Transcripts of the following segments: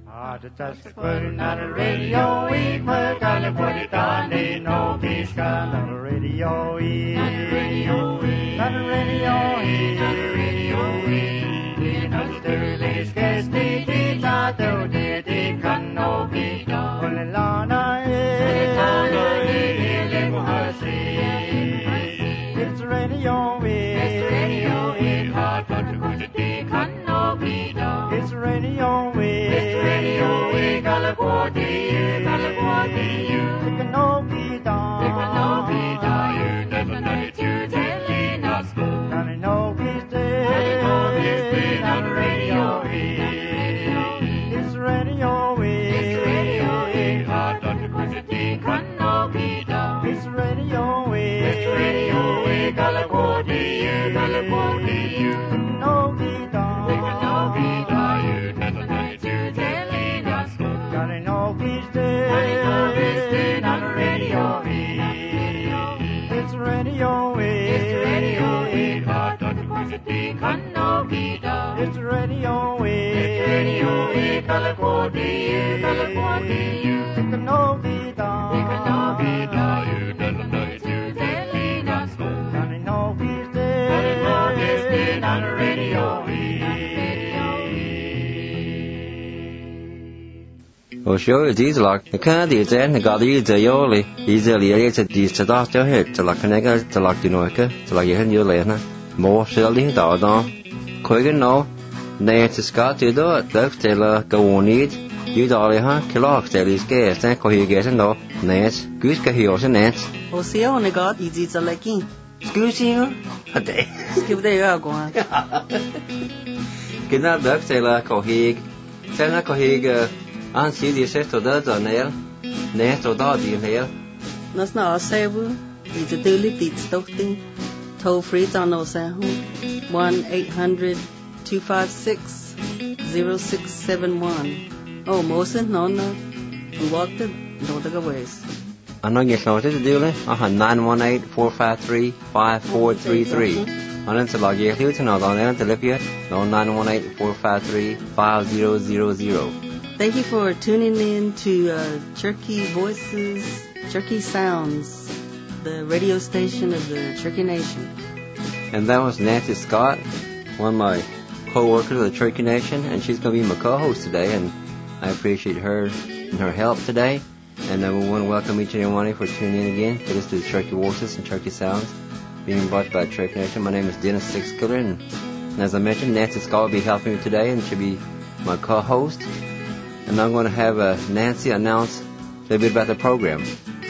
Just putting on the radio, we put on the put it on, they know this kind of radio, on the radio, on the radio, on the radio, in Australia's guest, they did not do, they can know be done. Only Lana is, it's radio, it's radio, it's hard to put it, they can know be done. It's radio, California, California, it can all be done. It can all be done. You never know it, you telling us. And I know he's dead. And I know he's dead on the radio. It's radio. It's radio. Hard on the city, can all be done. It's radio. It's radio. California, California, it can all be done. It can all be done. You never know it, you telling us. And I know he's dead. And I know he's dead on the radio. It's radio. It's radio. Hard on the city, can all be done. It's radio. It's radio. California, California, it can all be done. It can all be done. You never know it, you telling us. And I know he's dead. And I know he's dead on the radio. Sure, it is like the candy is in the Gadi, the Yoli, easily it's a decent after hit to like Canega, to like the Noika, to like you later. More selling down. Quick no, Nate Scott, you do it, Doug Taylor, go on it. You dolly, huh? Killock, tell his guest, and call you guess and no. Nance, goose can hear and Nance. Oh, see, on the God, it's a liking. Excuse you? A day. Skip the air going. Get that Doug Taylor, call he. Send a call he. And see the sister does on there. Nest or doggy in here. That's not a saver. It's a daily beat stoking. Toll free on no sound. 1-800-256-0671. Oh, Mosen, no. We walked it, no the ways. I know you're sorted to do it. 918-453-5433. And it's a log you to know on there to live yet. No, 918-453-5000. Thank you for tuning in to Cherokee Voices, Cherokee Sounds, the radio station of the Cherokee Nation. And that was Nancy Scott, one of my co-workers of the Cherokee Nation, and she's going to be my co-host today, and I appreciate her and her help today. And we want to welcome each and every one of you for tuning in again to listen to the Cherokee Voices and Cherokee Sounds, being brought by the Cherokee Nation. My name is Dennis Sixkiller, and as I mentioned, Nancy Scott will be helping me today, and she'll be my co-host. And I'm going to have Nancy announce a little bit about the program.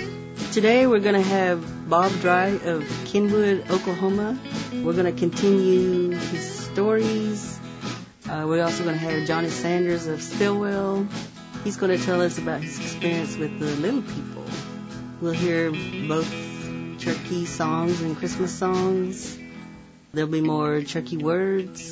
Today we're going to have Bob Dry of Kenwood, Oklahoma. We're going to continue his stories. We're also going to have Johnny Sanders of Stillwell. He's going to tell us about his experience with the little people. We'll hear both Cherokee songs and Christmas songs. There'll be more Cherokee words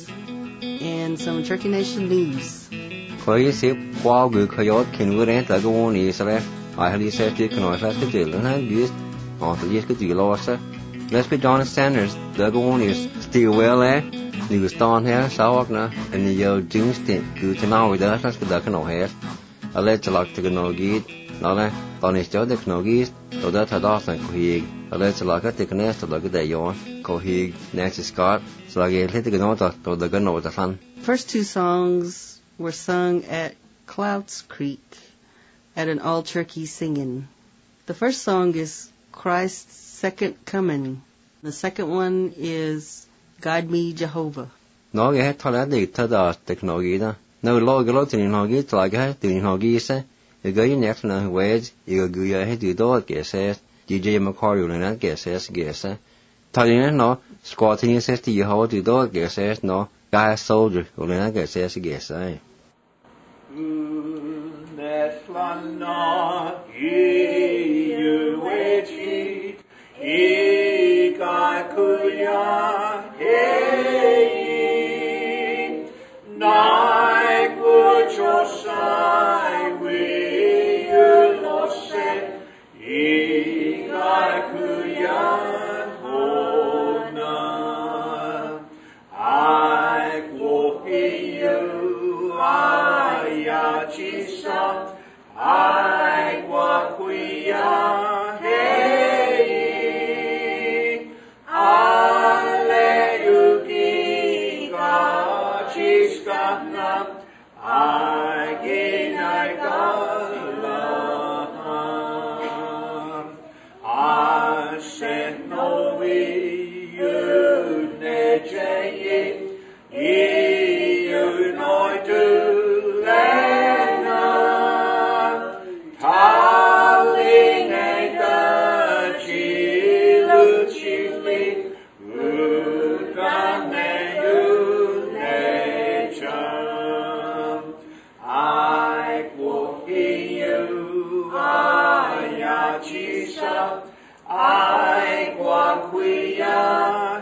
and some Cherokee Nation news. Quay xếp qua người khơi kiến vừa đến tới cái môn này sẽ ai hay sẽ tiếp cái nói là cái chuyện là nó biết tự nhiên cái chuyện lo sẽ let's be John Sanders tới cái môn này still well new stone here sao hoặc nữa and you just cứ thế nào vậy đó nó cái cái nói hết let's like to know git nó là tao này cho được know git tôi đã thay đổi sang cái let's like cái này là cái đại yon cái Nancy Scott so cái cái nói tôi đã cái nói fun. First two songs were sung at Clouds Creek at an all-Cherokee singing. The first song is Christ's Second Coming. The second one is Guide Me, Jehovah. Nó cái thôi là để thay đổi technology đó. Nếu lo cái lo technology lại cái technology sẽ cái next là ways cái hết từ đó cái sẽ DJ McCarty này cái sẽ thay nó squatting sẽ thì họ từ đó cái sẽ nó guy soldier này cái sẽ Neslana iuechi ikakuya hei naikuchosai wiulose ikakuya hona I glory you ayachi Chiskana, I said no we you know to lena Talling and the chili Udran I walk in you Ayachisa I walk with ya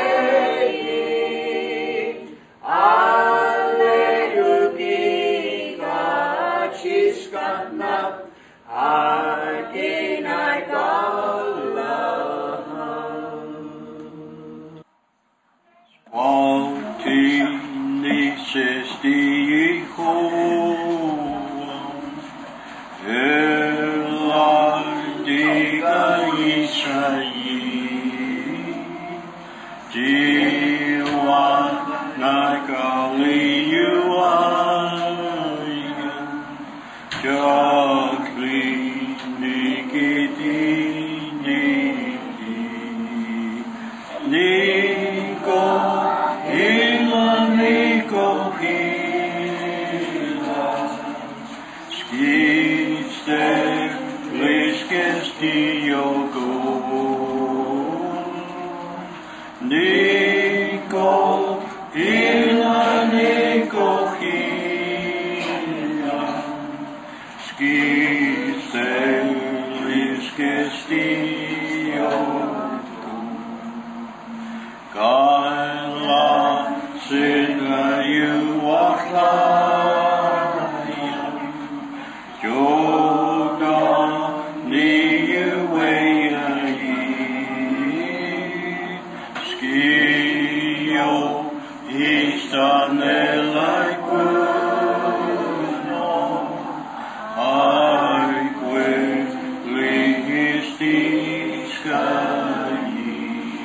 hey Alleluia Chiskana again I gala Altini sesti Elandiga Israel Diwa Nagali Yuaya Jagli Nikiti Niko Niko Hila Skiste Liskesti Yogo Niko Hila Skiste Liskesti Yogo Kaila Sidra Yuachlaya Yoga Niueyayi Skio Istanelaikuno Aique Ligistiskayi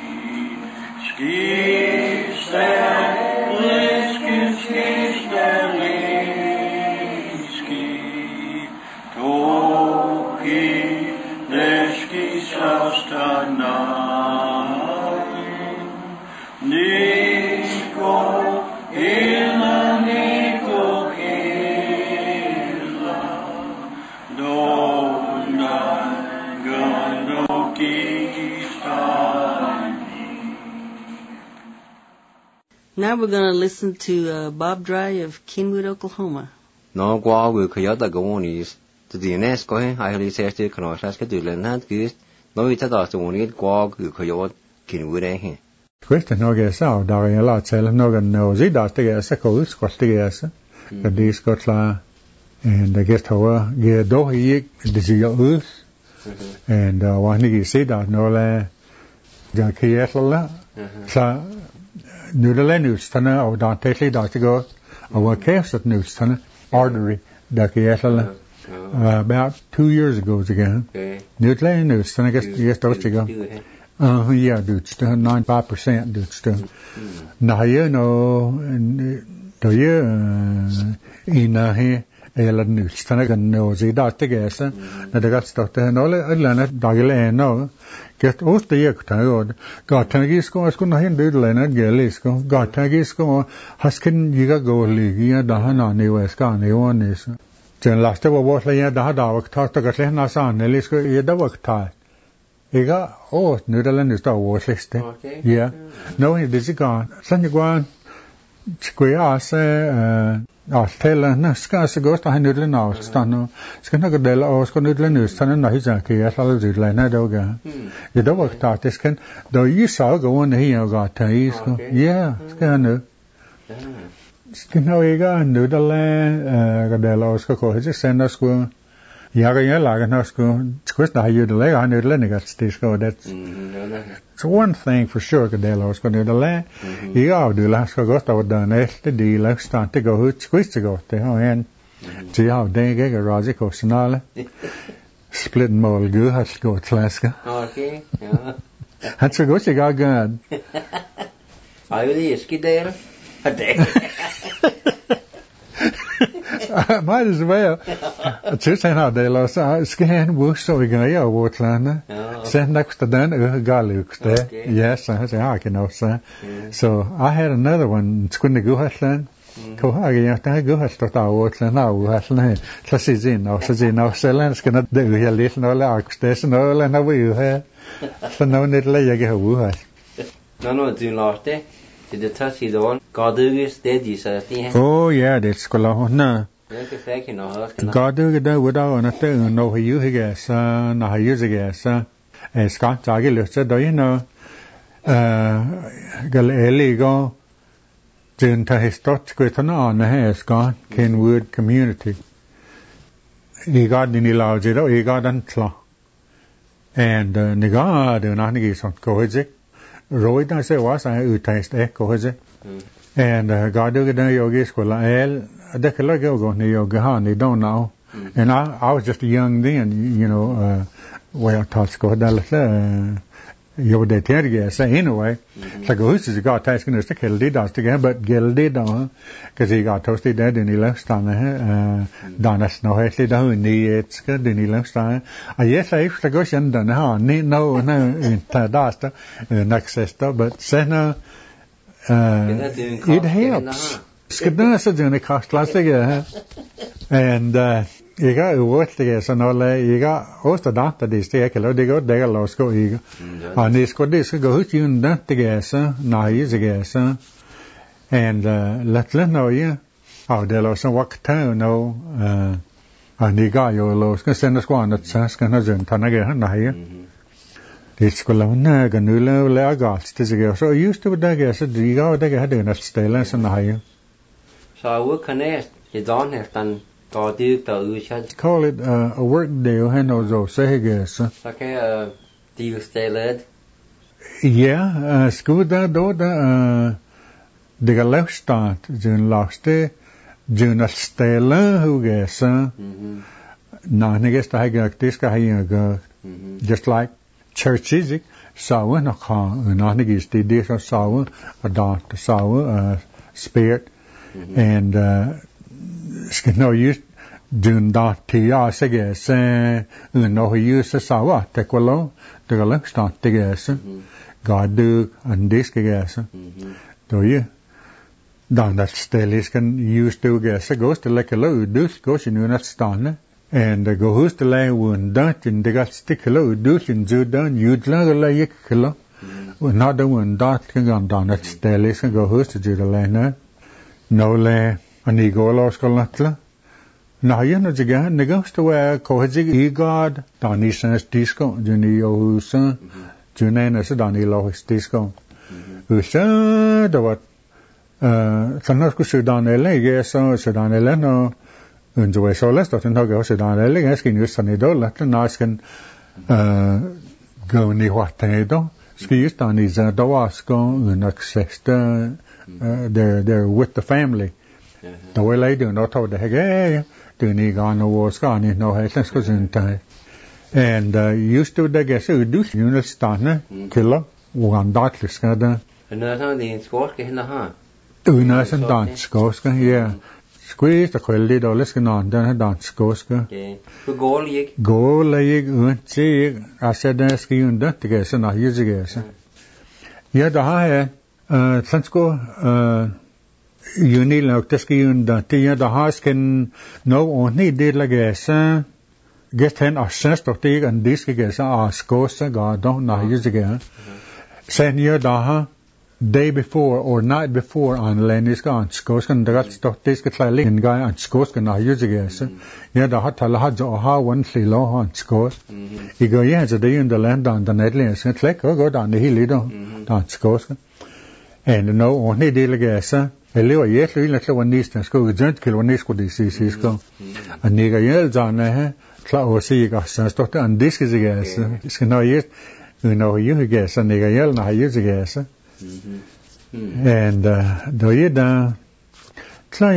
Now we're going to listen to Bob Dry of Kenwood, Oklahoma. No qua we kayada gawonies to the next going I really say to canoe class to learn that good no we tada to one qua we kayod Kenwood eh Questa no che sa da che la c'è no che no si da che sa co scolte che di scotla and the guest hour ge do hi de si us and one ni si da no le ja che la sa Nudelenus tana or da tetli da to go or cast news tana artery da che about 2 years ago again Nudelenus tana guess to go yeah, dude, 95% dude still. Now you know, do you in here? Eller nu stannar kan nå sig där till gästen när det gats stått här nolle eller dagligen no get ost det jag tar gatan gisko ska nå hin dudlen gelisko gatan gisko hasken giga goligia da hana ni weska ni onis den laste var lägga där där och ta det när san elisko i det var Ega nu det nu står vårsliste ja no det är gone sen jag går square Tella na ska se gosta han nudlen av stanno ska några del av ska nudlen nu stanna nej så att jag ska lite läna då ga det då var det ska då ju så gå in här och gå till ska ja ska nu ska nog jag nudlen del av ska gå det sen ska jag lagar när ska det ju det lägga han nudlen att det ska det so one thing for sure del av ska nudlen ja du la ska gå då den nästa del av stan till gå ut ska gå till och till av det jag razi kostnale split mål gud har ska klaska okej ja han så går sig god Are you the iski there? Might as well. Chứ sen nào để lo sa scan work so we gonna ya work lana. Sen next then galuk there. Yes, I can know sa. So I had another one squinny go hatlan. Ko ha ya ta go hat ta work lana hatlan. Ta sizin no selen skana de ya lit no la station no la na we ha. So no net la ya ge wu ha. No do last did the touch the one Godugis steady so oh yeah that's cool no Godu da without on a thing no you guess na you guess Scott Jaggy lifts do you know gal illegal didn't ta histot quitting on the hair Scott Kenwood community he got in the lodge he got untla and niga do not nigi some cohesive rồi ta sẽ hóa sai taste echo hết and God do the yoga school el the like go ni yoga ha ni don't know and I was just young then you know where I taught school that you would tell say anyway so go is God tasking us to kill the dust again but gildy don't because he got toasted dead and he left on done us no he down ni it's good and he left on yes I used to go and done ha ni no in dust next sister but sen it helps skidna sa jene cost last again and you got work together so no le you got host the doctor this day kilo they go they los go you and this go you that together na is together and let know you how they los work town no and you got your los can send us one that says can not tanage na here this go na ganula le august this go so used to that guess you go they had in a stillness na here so I work connect you don't have done call it a work deal and also say guess okay deal stayed yeah school da do da de left start jun last jun stella who guess na neges ta ga this ka ga just like churches so na ka na neges the this so a dot so spirit and no use dun dot tia seges no use sawa te quello de la stat te ges God do and this ges do you dan that stelis can use to ges goes to like a low dus goes in that stan and go who's the lay one dot in the got stick low dus in judan you la yek kilo not the one dot can go down that stelis can go who's to judan no le ani go los kolatla na yena jiga negosto wa kohjig e god dani sans disco juni osa junena sa dani lo disco usa da wat sanas ku sudan ele ge so sudan ele no unjo so lest that no go sudan ele ge skin us sani do la na skin go ni what do ski us dani za do asko un access they're with the family the way they do not to the hege do ni gone was gone no let's go in time and used to the guess do you stanna killer one dartless kada another the score in ha una san dance scores yeah squeeze the quality dollars can on then dance scores okay goal yek unchi asada ski unda to guess na use guess yeah the ha sansko Unil no teski unda tia da hasken no oni did lagesa get hen assess to take and this gesa askosa ga don't na use again sen year da day before or night before on lenis ga skoskan da gat to this get like in guy on skoskan na use gesa yeah da hat la jo ha one silo on skos you go yeah the day in the land on the netlands it's like go down the hill do on skoskan and no oni did lagesa Elio yetlu la tlawanista sko gent kilwanisco di sisko aniga yel jana he tla osi ga sansto and this is gas is no yet you guess aniga yel na use gas and do you da tla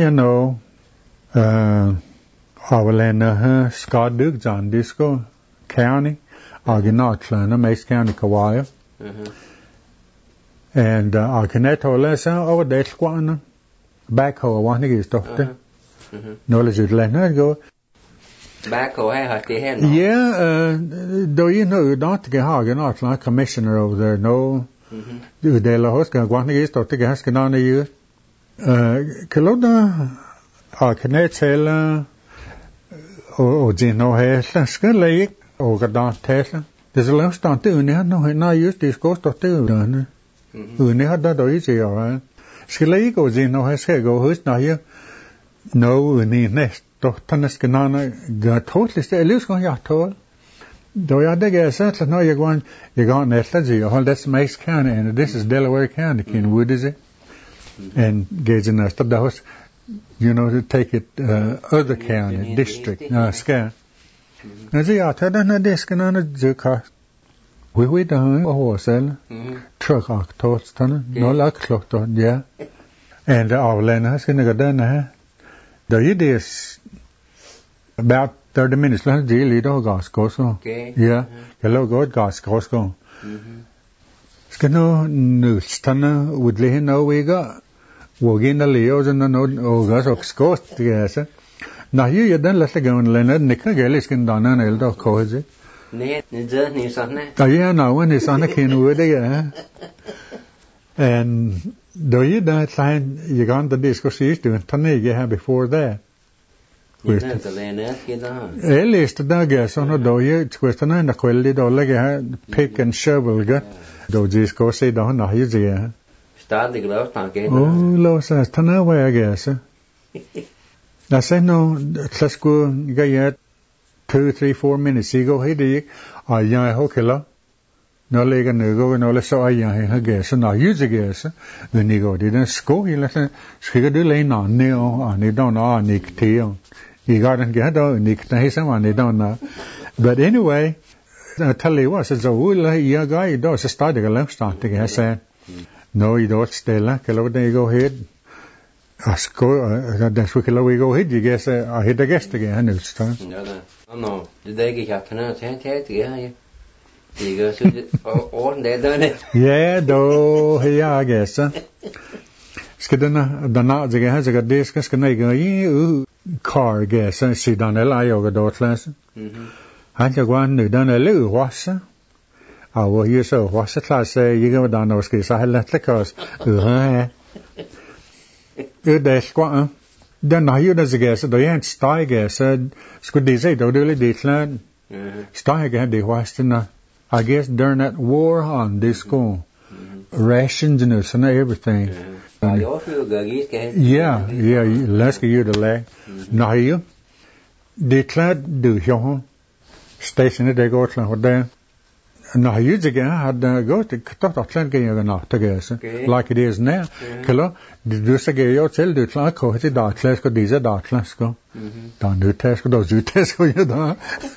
Hawalena Scott Duke John Disco County Argonaut Mace County Kawaya and Arcaneto Lessa over there squana backhoe one is doctor. Knowledge it let go. Backhoe hay hạt thì hen. Yeah, do you know not get Hagen not like commissioner over there? No. Du det la hos kan one is doctor gas kan on you. Kelona kan jeg tale og det nå her skal lægge og kan tale. Det er lavet stand det under nå nej just det skal stå det under. Under der der er jo skal lægge og det nå her skal gå hos når her nå under næst dotterne skal nå gør totalt det er skal jeg tål. Da jeg det gør så når jeg går næste det hold that's Meigs County and this is Delaware County Kenwood is it? And gauging us the house, you know, to take it other county district scale. Now see, I tell them this can on a zuka. We done a horse truck octos ton no luck clocked on yeah. And our land has gonna done the idea is about 30 minutes long daily dog gas goes on. Yeah. Hello god gas goes on. Skano nustana would lay no we got. Walking the Leos and the note of Scott, yes. Now you done let the gun Leonard Nicker Gellis can done an elder cause it. Oh, yeah, now when it's on a Kenwood, yeah. And do you that time you gone to discuss doing Tony before that? At least the dog is on a doye, it's question and a quality dollar pick and shovel got. Do this go say down, now he's here. Oh, Lord says, turn away, I guess. I said, no, let's go get yet 2, 3, 4 minutes. You go, hey, dig. I young hookilla. No leg and go and all the so I young guess. And I use a guess. Then you go, didn't school. You listen, she could do lane on Neil, and you don't know, Nick Teal. You got to get out, Nick, someone, you don't know. But anyway, I tell you what, it's a wool, you guy, you don't start a lamp starting, I said. No, you don't stay like a lot. You go ahead. That's where we go ahead. You guess I hit the guest again. It's time. No, the day you have to know, you go all day, don't it? Yeah, though, yeah, I guess. Skidana, the not the guy has a good disc, can I go, you car, guess, I see down a lie over the class. I just want to done a little washer. Oh, well, you so what's the class say? You go down those kids. I had let the cars. Good day, squat. Then now you does a guess. The ain't stay guess. Scould they say, don't really declare. Stay again, the Western. I guess during that war on this school. Rations and this and everything. Yeah, let's get you the leg. Now you declared do your station it they go to there. No, you again had go to Totland again like it is now. Kilo, did you say your child do like go to dark class go these are dark class go. Don't do test go those you test go you don't.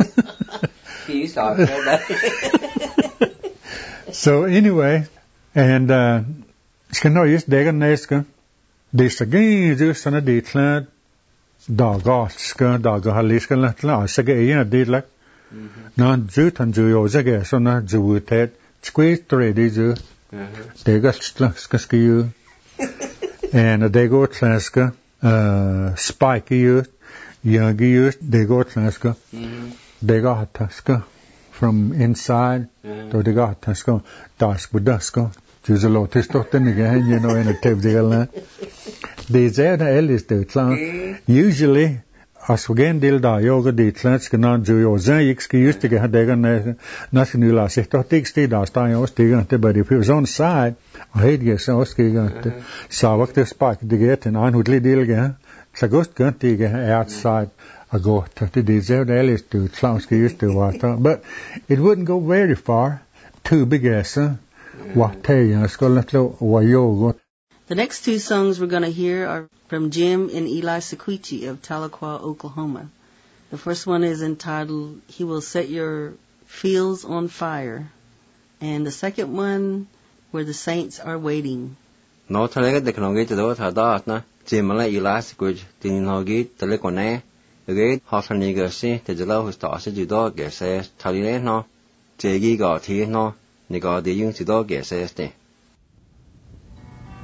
So anyway, and skan no use degen neska. This again just on a declared dog oska dog haliska la sage did like non jut and juyo zage so na juutet squeeze ready ju they got slaska you and they go slaska spiky you young you they go slaska they got taska from inside to they got taska dusk with dusk just a lot of stuff then again you know in a tape deal they say the eldest do usually as again deal da yoga de klats genan jo zan excuse to get degen national sich doch dickste da sta jo stigen te but if he was on side I hate get so stigen so what the spark to get and on would deal ge så godt gønt de outside a go to the desert else to clowns used to water but it wouldn't go very far too big as what tay skal wa yoga. The next two songs we're going to hear are from Jim and Eli Sequici of Tahlequah, Oklahoma. The first one is entitled, He Will Set Your Fields on Fire. And the second one, Where the Saints Are Waiting. No, talaga de kanongi to do ta na Jim and Eli Sequici tin hogi Tahlequah again hafaniga si te jala husta se judo ge se talile no jegi ga thi no ni ga de yung judo ge se ste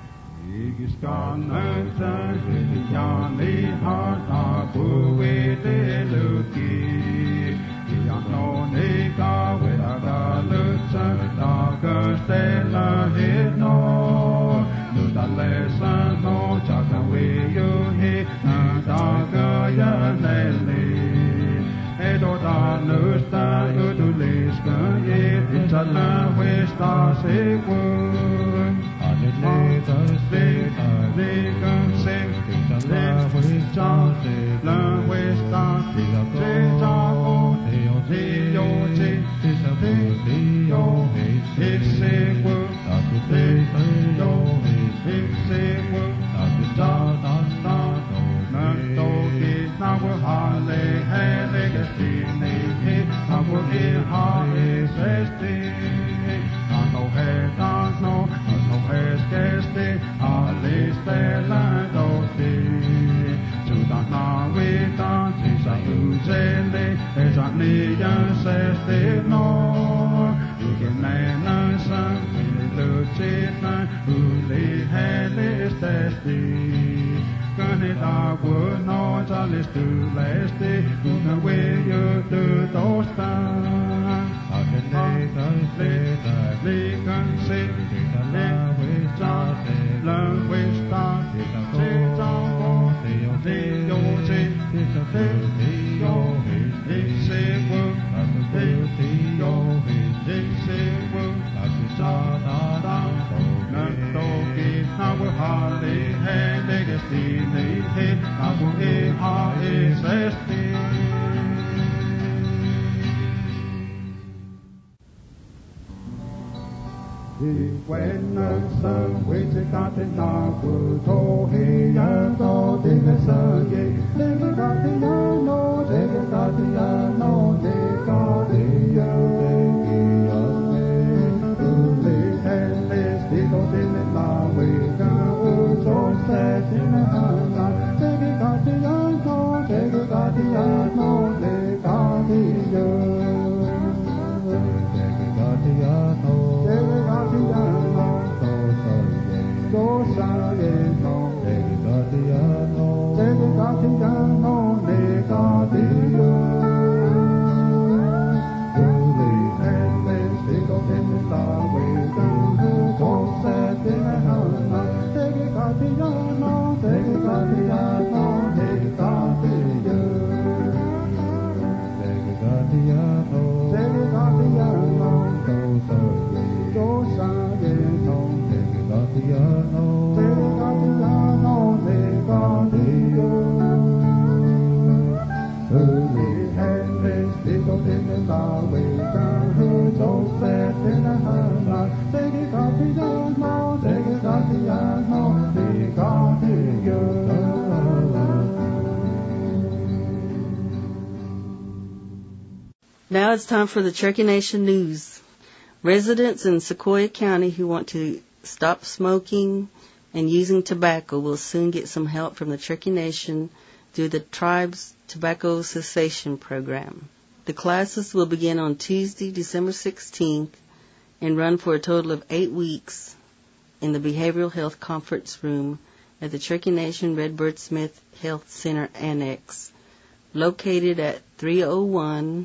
Now it's time for the Cherokee Nation News. Residents in Sequoyah County who want to stop smoking and using tobacco will soon get some help from the Cherokee Nation through the tribe's tobacco cessation program. The classes will begin on Tuesday, December 16th, and run for a total of 8 weeks in the Behavioral Health Conference Room at the Cherokee Nation Redbird Smith Health Center Annex, located at 301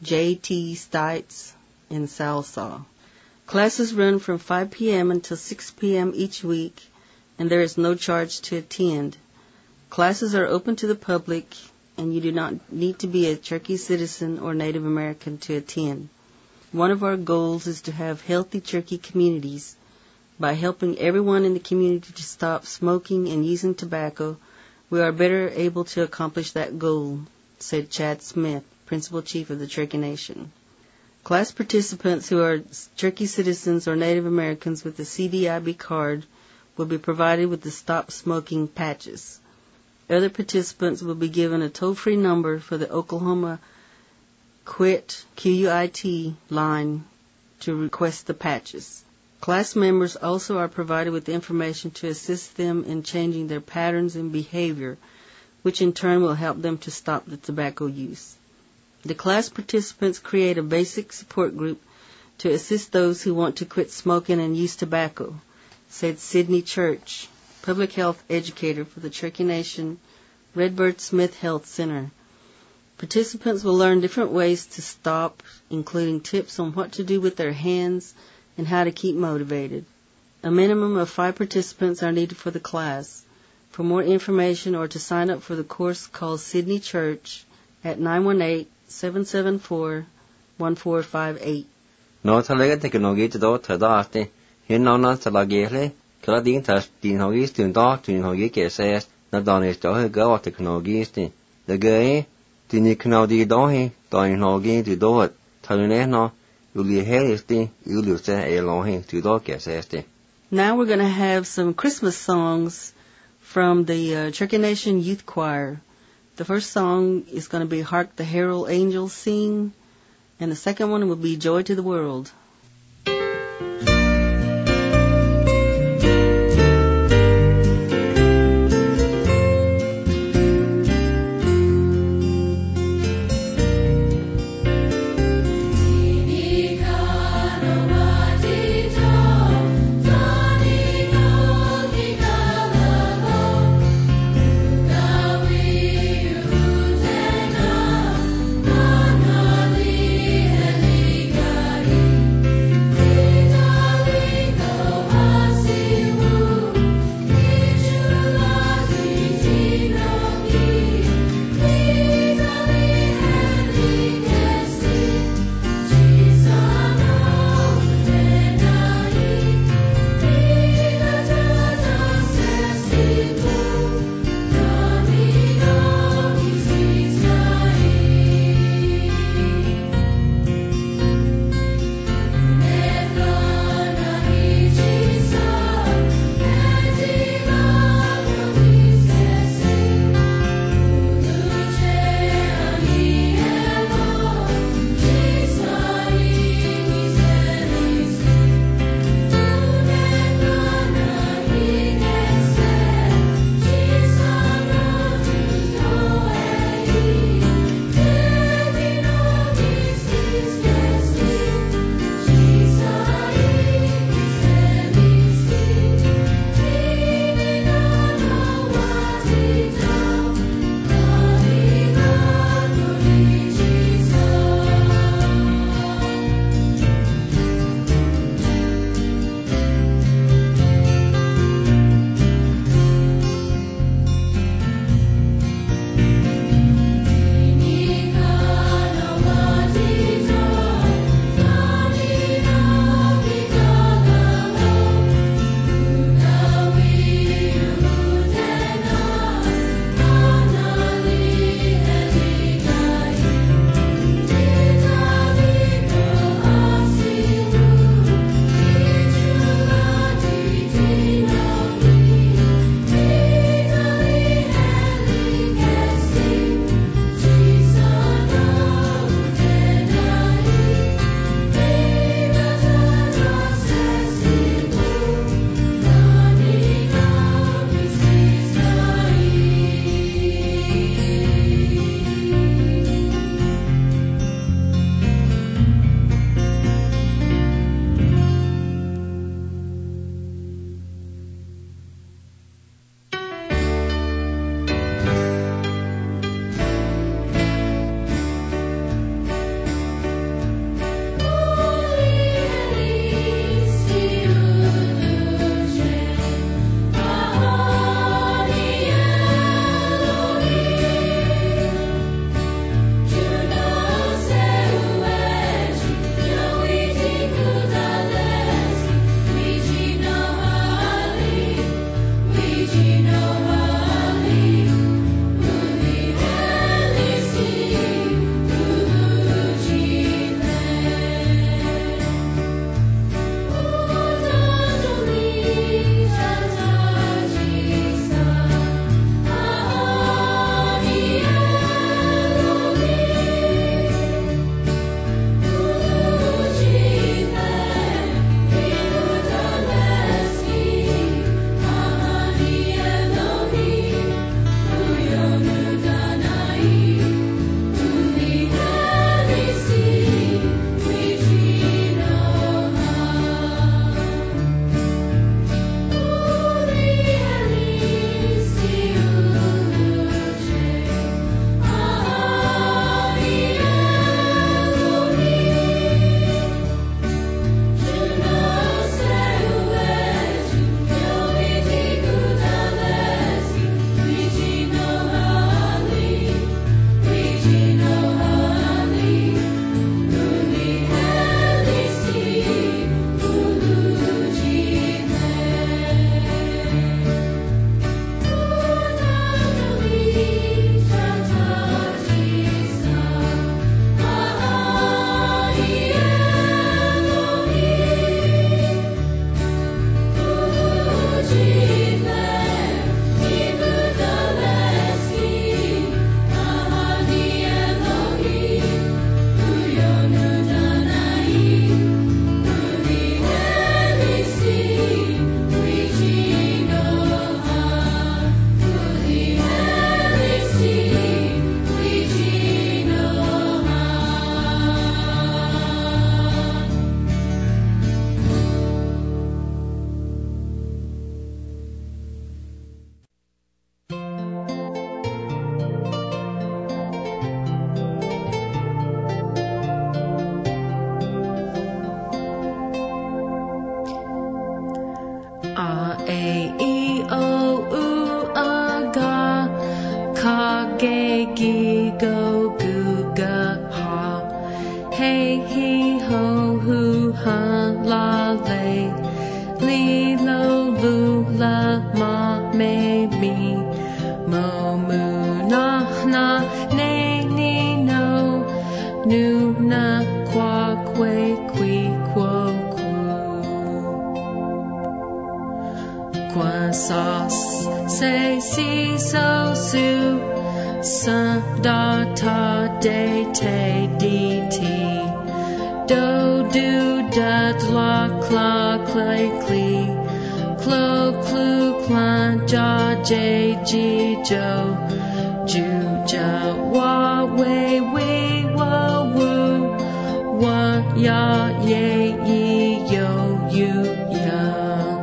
J.T. Stites in Salsaw. Classes run from 5 p.m. until 6 p.m. each week, and there is no charge to attend. Classes are open to the public, and you do not need to be a Cherokee citizen or Native American to attend. One of our goals is to have healthy Cherokee communities. By helping everyone in the community to stop smoking and using tobacco, we are better able to accomplish that goal, said Chad Smith, Principal Chief of the Cherokee Nation. Class participants who are Cherokee citizens or Native Americans with the CDIB card will be provided with the Stop Smoking patches. Other participants will be given a toll-free number for the Oklahoma QUIT, Q-U-I-T, line to request the patches. Class members also are provided with information to assist them in changing their patterns and behavior, which in turn will help them to stop the tobacco use. The class participants create a basic support group to assist those who want to quit smoking and use tobacco, said Sidney Church, public health educator for the Cherokee Nation Redbird Smith Health Center. Participants will learn different ways to stop, including tips on what to do with their hands and how to keep motivated. A minimum of 5 participants are needed for the class. For more information or to sign up for the course, call Sydney Church at 918-774-1458. Nó thà lấy cái nó ghi đó thà đó thế hiện nó thà là ghé lấy cái là điện thà điện họ ghi tiền đó tiền họ ghi cái xe nó đòn này cho hơi gỡ thì nó ghi thế để gửi thì như cái nào đi đó hay toàn họ ghi từ đó thà này nó yêu lì hết thế yêu lì xe ai lo hay từ đó cái xe thế. Now we're going to have some Christmas songs from the Cherokee Nation Youth Choir. The first song is going to be Hark the Herald Angels Sing, and the second one will be Joy to the World. ge gi go gu ga ha. Hey he ho hu ha la le. Li lo lu la ma me mi. Mo mu na na ne ni no. Nu na qua que qui quo quo. Qua sa se si so su. Sa da ta de te di ti. Do do da la cla clay clee. Clo clu clan ja j ji jo. Ju ja wa wei wei wa woo. Wa ya ye yi yo you ya.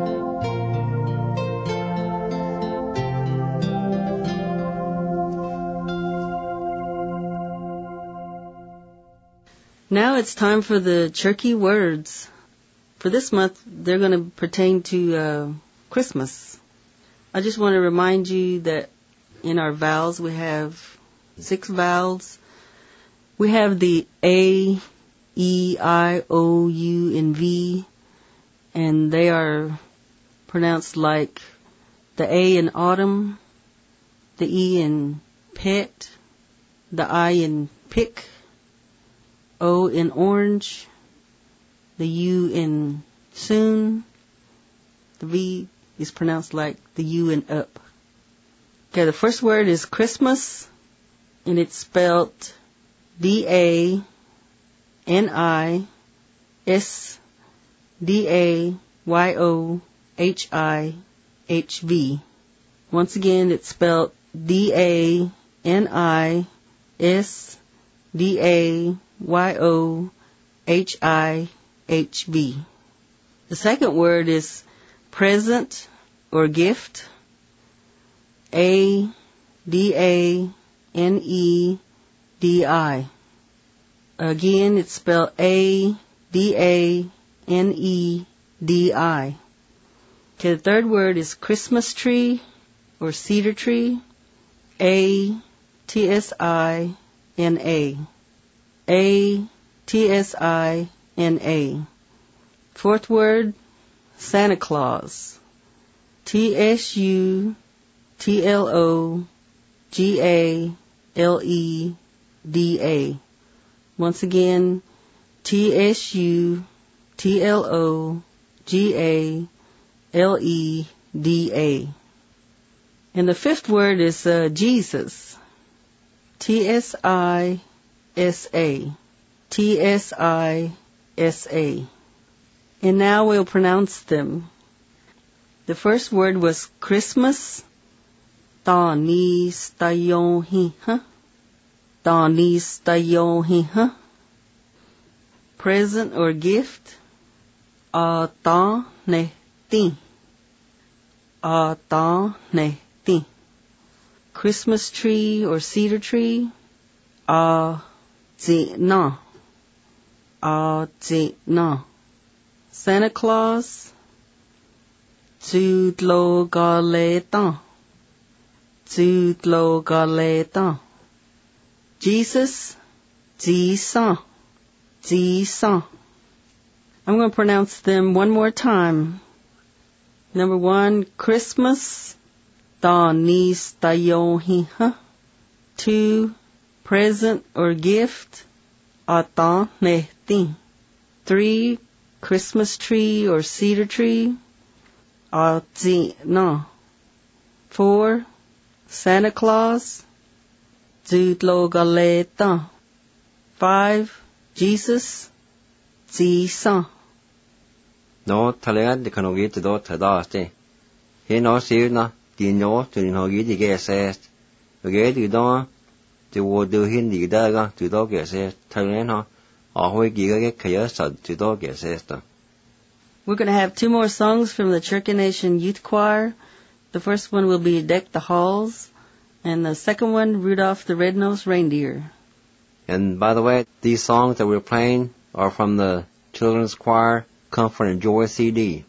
Now it's time for the Cherokee words. For this month, they're going to pertain to Christmas. I just want to remind you that in our vowels, we have 6 vowels. We have the A, E, I, O, U, and V, and they are pronounced like the A in autumn, the E in pet, the I in pick, O in orange, the U in soon, the V is pronounced like the U in up. Okay, the first word is Christmas, and it's spelled DANISDAYOHIHV. Once again, it's spelled DANISDAYOHIHV. The second word is present or gift. ADANEDI. Again, it's spelled ADANEDI. Okay, the third word is Christmas tree or cedar tree. ATSINA. ATSINA. Fourth word, Santa Claus. TSUTLOGALEDA. Once again, TSUTLOGALEDA. And the fifth word is Jesus. TSISA. TSISA. And now we'll pronounce them. The first word was Christmas. Tanistayohiha. Tanistayohiha. Present or gift. Ataneti. Ataneti. Christmas tree or cedar tree. Azina. Azina. Santa Claus. Tudlogaleta. Tudlogaleta. Jesus. Jisa. Jisa. I'm going to pronounce them one more time. Number 1, Christmas. Tanistayohiha. 2, present or gift. Ataneti. 3, Christmas tree or cedar tree. Azina. 4, Santa Claus. Tudlogaleta. 5, Jesus. Jisa. Nó talega de kanogi to do tadaste. He no sirna di no to no gi di gesest. Ge di do to wo do hin di daga to do gesest. Talega a hoi gi ge kaya sa to do gesest. We're going to have 2 more songs from the Cherokee Nation Youth Choir. The first one will be Deck the Halls, and the second one, Rudolph the Red-Nosed Reindeer. And by the way, these songs that we're playing are from the Children's Choir Comfort and Joy CD.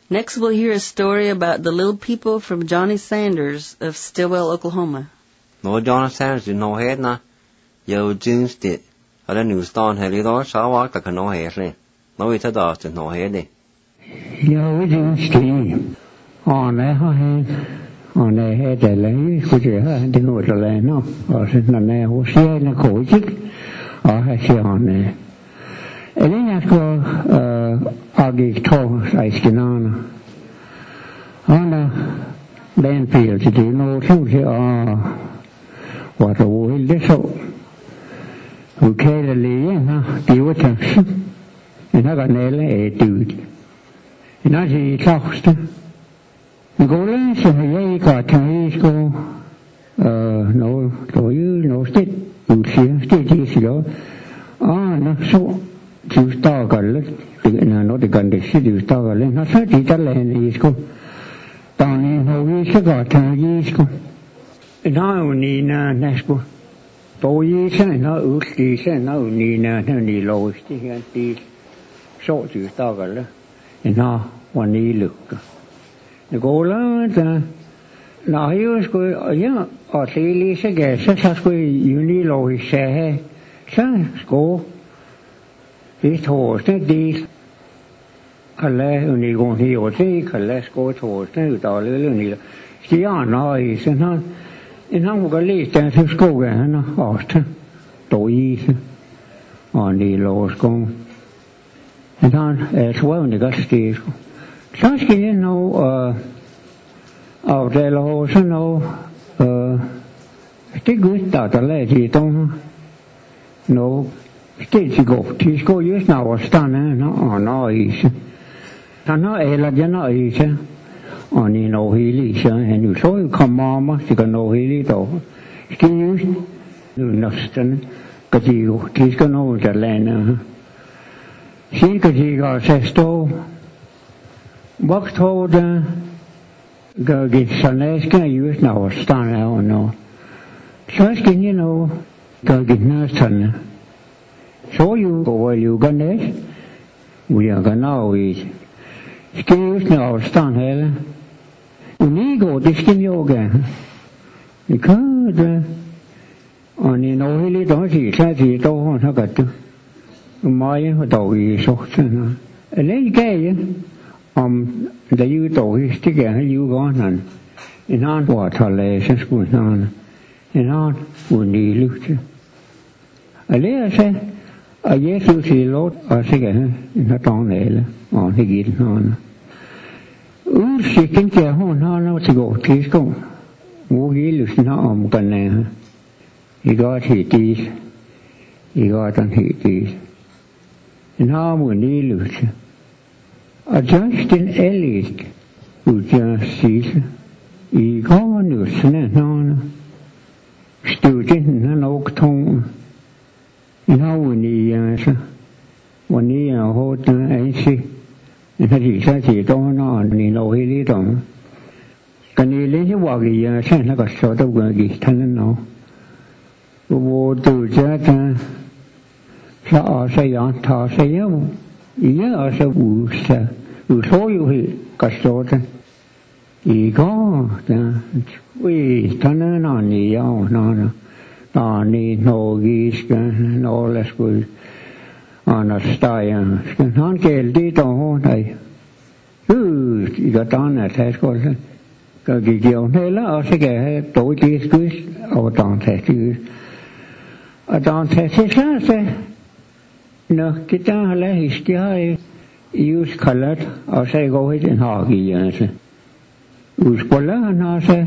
Next, we'll hear a story about the little people from Johnny Sanders of Stillwell, Oklahoma. Nå Johnny Sanders nå hedna. Jeg synes det. Og den udstående her lidt også, så var der kan nå her. Nå vi tager der også nå her det. Jeg synes det. Og når jeg har det længe, skulle jeg have det noget der længe. Og så når jeg hos jeg går ikke. Og her siger han, eller jeg skulle afgik 2 Han er landpil til det noget til og var der uheldig så. Hun kalder lægen her, det var taksen. Men her går nælle af død. En af de klogste. Men går det, så har jeg ikke godt til sko. Noget sted. Hun siger, det siger. Når så til stakker lidt. Når det gør det, så til stakker lidt. Når så de der lande i sko. Der er en så godt til i sko. Der er jo en sko. Dog i sådan har udslid, sådan har jo en lov. Det her, det så til stakker lidt. En har var lykke. Det går langt, når jeg skulle, og se lige så gav, så skulle jeg lov i sige, så skulle det torsdag, det kan lade unigon her, og det kan lade sko torsdag, der er lidt unigon. Stiger i sådan en han må godt læse der til skogen, han har også dog i sig, og en lille overskong. Men han tror, det godt sted. Så skal jeg nå aftale over sådan noget. Det er godt, der lader det dog. Nå, det er godt. De skal jo snart stande og nå i sig. Han har eller jeg når i sig. Og ni når hele i sig. Han jo så jo kommer om mig, så kan nå hele i dag. Skal jo nu næsten. De skal nå der lander. Siden kan de også stå. Vokthårde gør det sådan, skal jeg jo snart stande af noget. Så skal jeg nå gør det næsten. Så jo går jeg jo ganske. Og jeg kan nå i. Skal jeg jo snart stande af. Og ni går, det skal jeg jo gøre. Det kan det. Og ni når hele dag, så er det dog, så gør det. Og mig har dog i sorten. Eller gav jeg. Om der jo dog det gør jo godt han. En anden var til at læse skulle han. En anden uden i lufte. Og lærer sig, og jeg synes til lort, og så gør han en har dagnale, og han giver den hånden. Udsigten gør hun har noget til gå til sko. Hvor hele luften har omgående. I godt helt dit. I godt den helt dit. En har uden i lufte. Og Justin Elliot udgjør Sisse. I går nu sådan noget. Studenten har nok tunge. En har uni, altså. Hvor ni er hårdt, der er ikke. En har de sagt til dårne, og ni når helt i dårne. Kan I længe vakke i, så han har godt så, der går gik tanden nå. Hvor du gør det, så også jeg tager sig hjem. I er også udsatt. Du så jo helt godt stå det. I går, der tanden og ni og noget. Der ni norgiske, norgeskud, og når steger. Han gældte det dog, der. I går dan at have skålet. Gør gik jo heller, og så gav jeg dog det skud, og dan tager det. Og dan tager til klasse. Nå, det der har læst, det har jeg just kaldet, og så går jeg den hage i, altså. Udskålet han har så,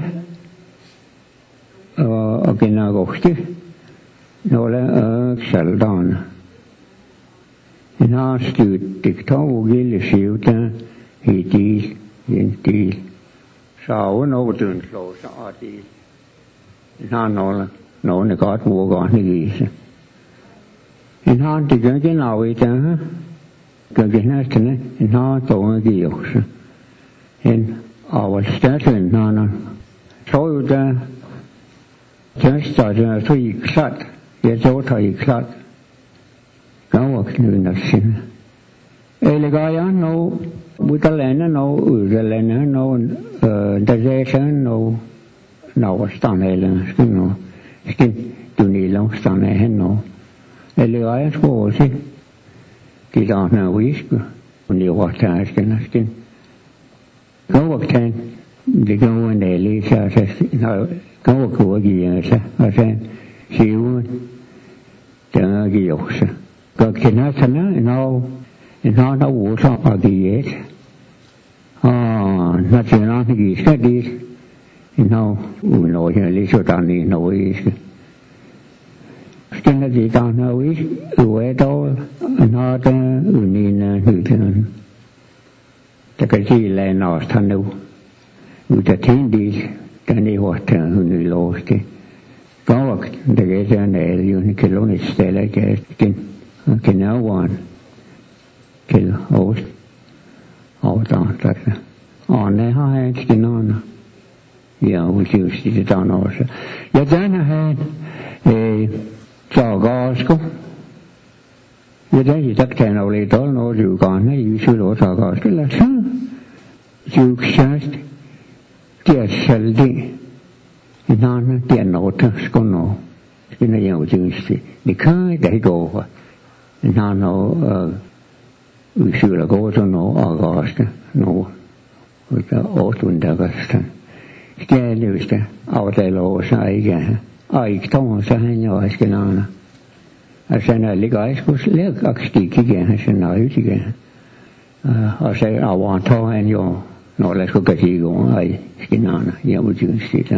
og genagåste, nogle saldan. Han har styrt diktav og gilde sivte, i del, en del. Så over noget døgn slår, så er del. Han har nogle godt vågerne i sig. Han har det gør den af i dag, gør det næsten, han har dog det også. Han afstætten, han så jo der, just der så i klart, jeg så tager i klart, gav og knyden af sin. Elegaya no Butalena no Uzelena no Dazation no Stanelen no Skin Dunilong Stanehen no Elegaya Squawsi Kidana Whisk when you walk down skin. Go walk ten, the go and the Lisa says, no, go walk again, I said, she would. Gios. Go Kinatana and all the water of the yet. Not nothing is that is. We know here, Lisa Danny, no is. Skin of the Dana is, wet all, not Unina Newton. The Kazi lay north tunnel with the tindies, Danny water, who knew lost it. Go the gate and the alien kilon is still like can now one kill host out on the high skin on. Yeah, we used it down also. Yet then I had a Sagasco. Yet then you took 10 or 8 all know you gone, you should also Sagasco. Let's you just get Sunday. None tiền nốt có nổ cái này nhiều chừng thì khơi để go nó sự là go cho nó August nó cái autumn August cái điều đó ở đây lo sai cái ai thông sai nhau cái nào sẽ là lý giải của lý các cái sẽ nói cái ở sẽ ở hoàn thô anh yo nó là cái gì cũng ai cái nào nhiều chừng đó.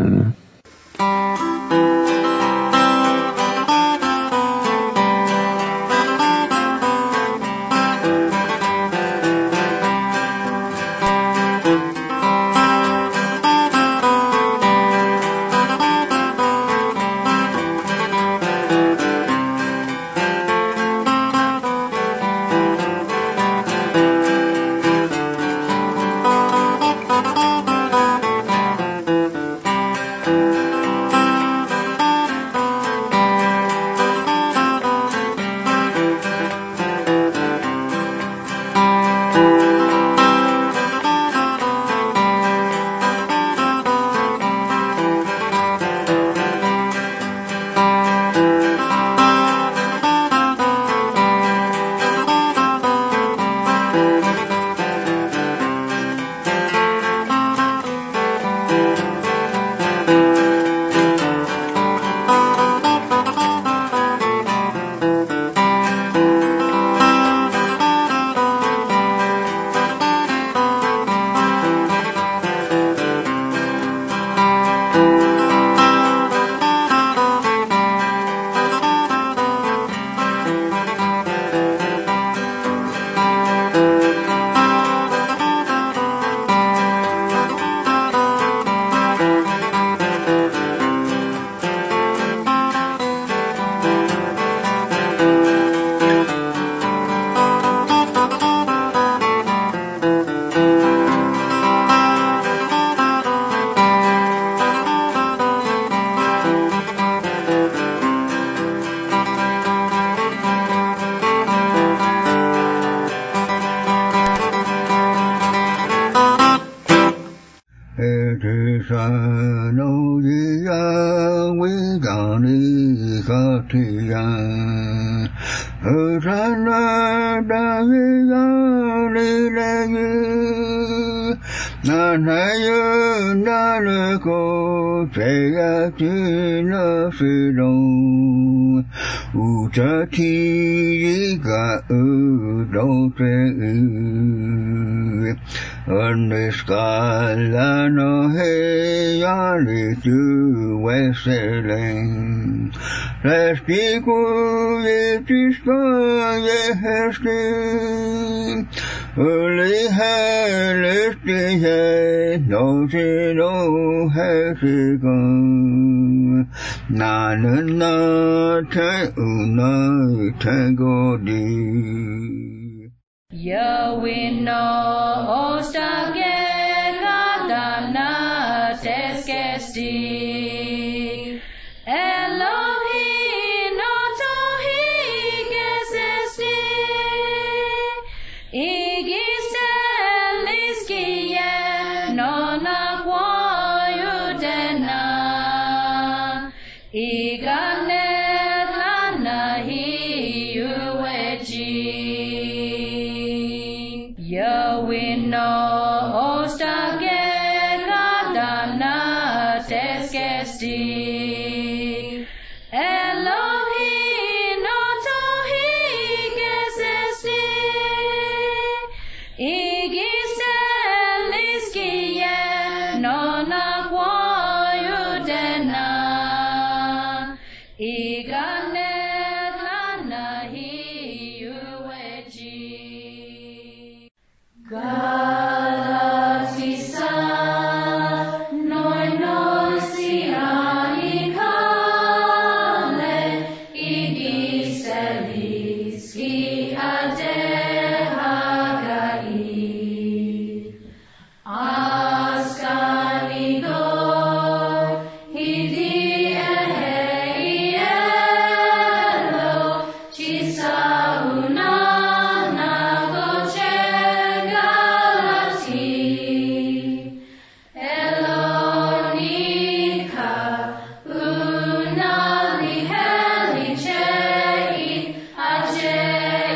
Elohim, Seliski adehagai. Askani go hidi eheielo chisauna nago chegalati. Elonika unali heli chei ajei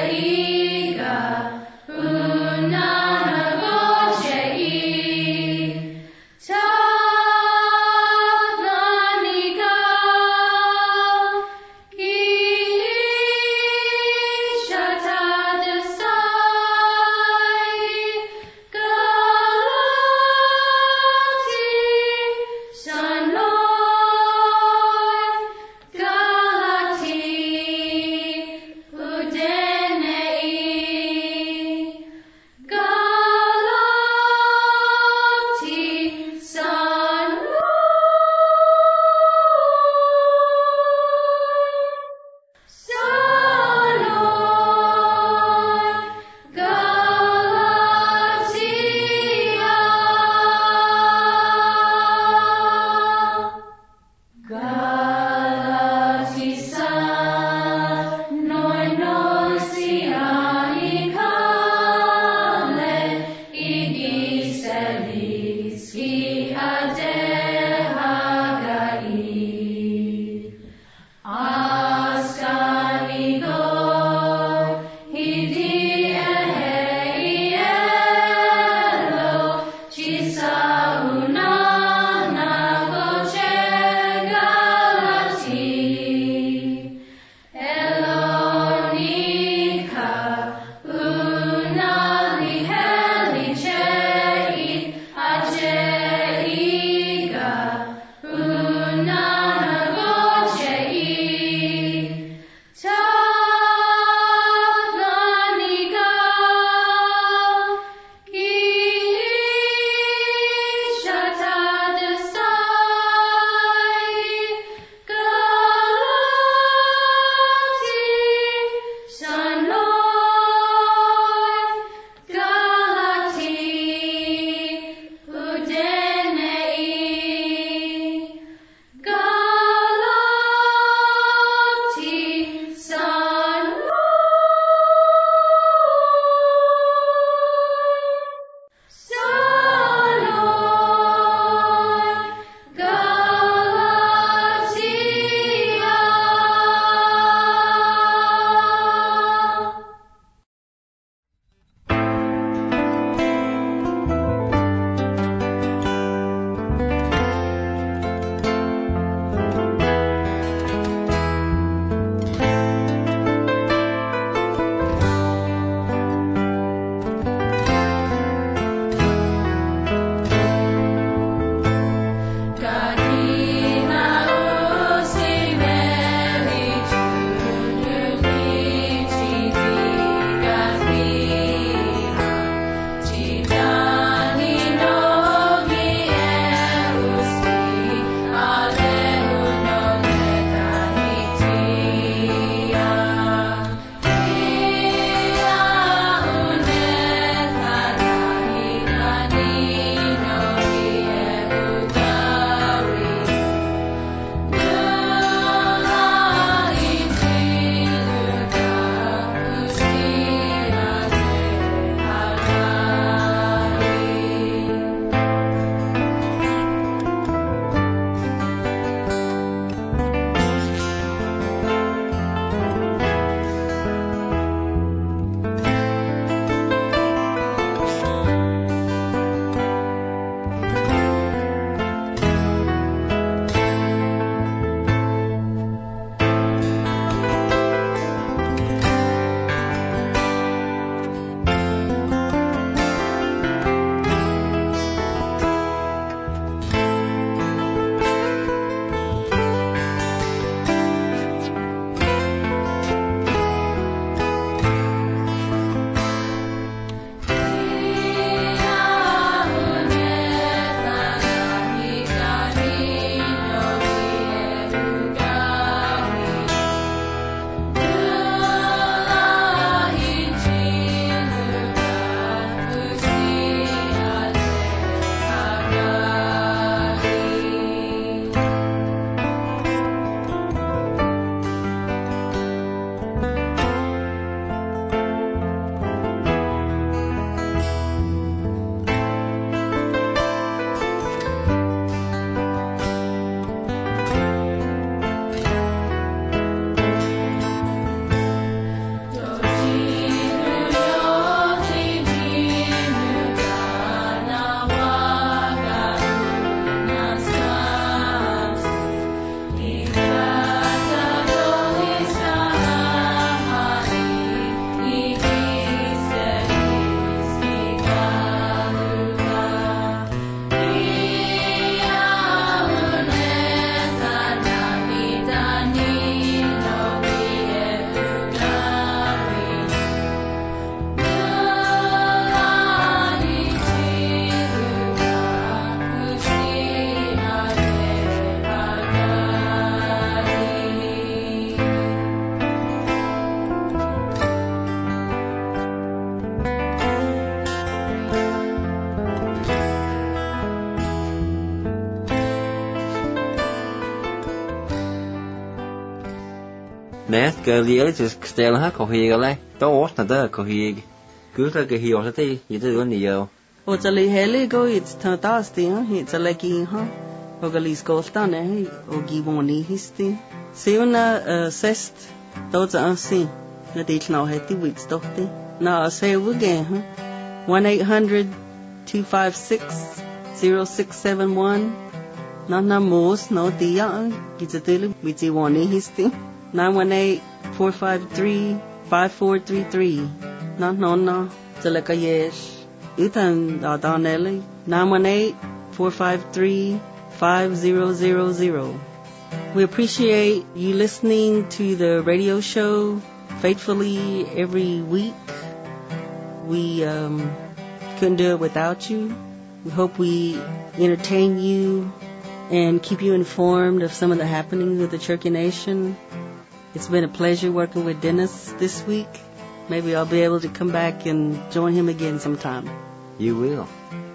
Nest go liel just stel ha ko higale. Do was na da ko hig. Good like a heel te you do on the O tali hele go it's tantasti, it's a lucky, O galis goltane, o givoni histi. Seuna sest, those are unseen. The ditch now had the weeks, doctor. Now I say again, 1-800-256-0671. Nana most no dia, it's a daily with the one histi. 918-453-5433. No, Zaleka yes. Utan Dardanelli 918-453-5000. We appreciate you listening to the radio show faithfully every week. We couldn't do it without you. We hope we entertain you and keep you informed of some of the happenings of the Cherokee Nation. It's been a pleasure working with Dennis this week. Maybe I'll be able to come back and join him again sometime. You will.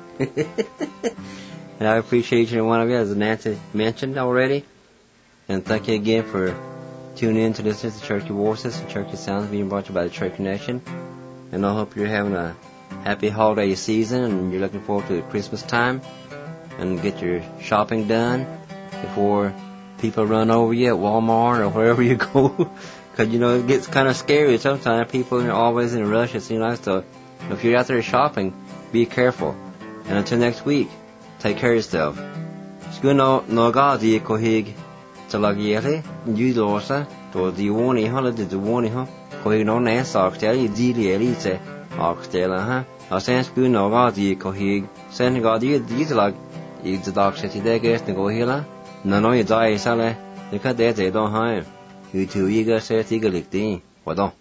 And I appreciate each and one of you, as Nancy mentioned already. And thank you again for tuning in to this is the Cherokee Voices and Cherokee Sounds being brought to you by the Cherokee Nation. And I hope you're having a happy holiday season and you're looking forward to Christmas time and get your shopping done before people run over you at Walmart or wherever you go. Because, it gets kind of scary sometimes. People are always in a rush, it seems like. So if you're out there shopping, be careful. And until next week, take care of yourself. Skuno nogadi kohig talagiere, judosa, to the warning holiday the warning, kohig no nance arcteli, dili elite arctela, a sense skuno nogadi kohig, senegadi, dislag, the dog city de guest and go hila, no, you die, sale, the cadete don't hire. You two eager, set eagerly, what on?